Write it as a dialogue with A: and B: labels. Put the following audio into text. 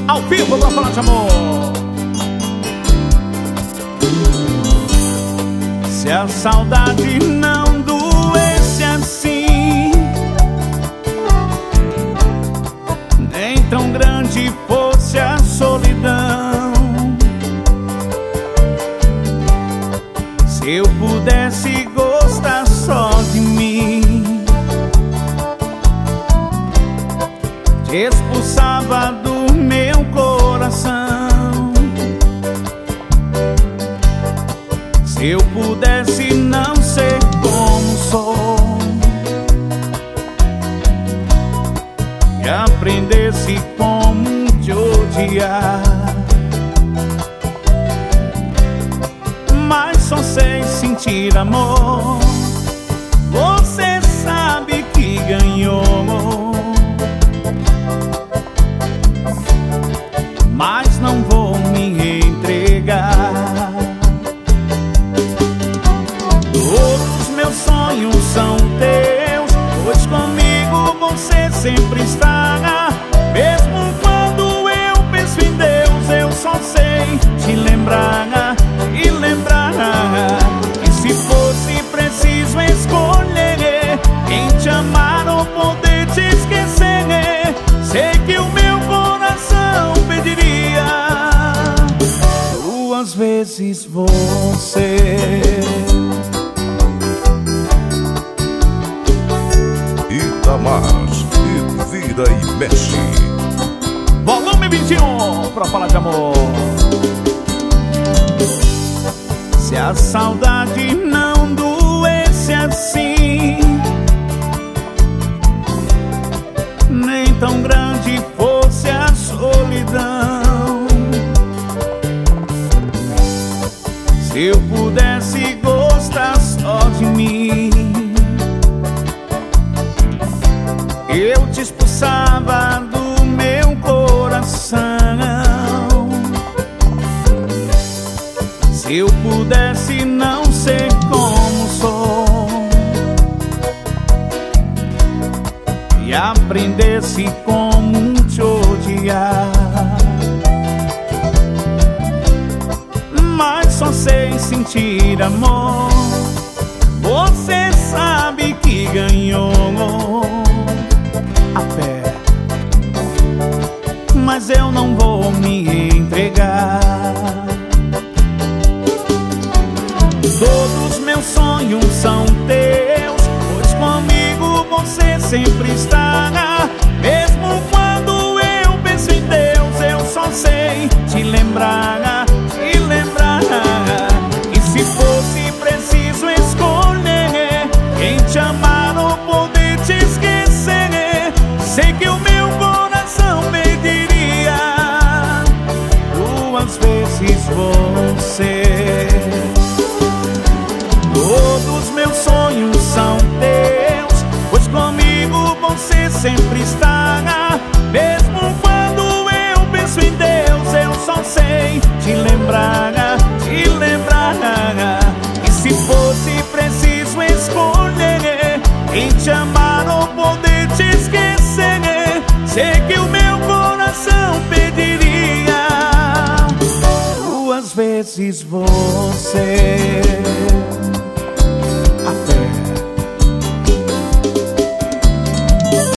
A: ao vivo pra falar de amor. Se a saudade não doesse assim, nem tão grande fosse a solidão, se eu pudesse gostar só de mim, te expulsava do meu coração. Se eu pudesse não ser como sou e aprendesse como te odiar, mas só sei sentir amor. Você sabe que ganhou, mas não vou me entregar. Todos meus sonhos são teus, pois comigo você sempre está. Mesmo quando eu penso em Deus, eu só sei te lembrar e lembrar. E se fosse preciso escolher quem te amar ou poder te esquecer, sei que o meu coração pediria duas vezes você.
B: Itamars, e vira e mexe.
A: Volume 21 pra falar de amor. Se a saudade não doesse assim, nem tão grande fosse a solidão, se eu pudesse gostar só de mim, eu te expulsava do meu coração. Se eu pudesse não ser como sou e aprendesse como te odiar, mas só sei sentir amor. Você sabe que ganhou a fé, mas eu não vou me entregar. Todos meus sonhos são teus, pois comigo você sempre está. Mesmo quando eu penso em Deus, eu só sei te lembrar e lembrar. E se fosse preciso escolher quem te amar ou poder te esquecer, sei que o meu coração pediria duas vezes você. Todos meus sonhos são teus, pois comigo você sempre está. Mesmo quando eu penso em Deus, eu só sei te lembrar e lembrar. E se fosse preciso escolher quem te amar ou poder te esquecer, sei que o meu coração pediria duas vezes você.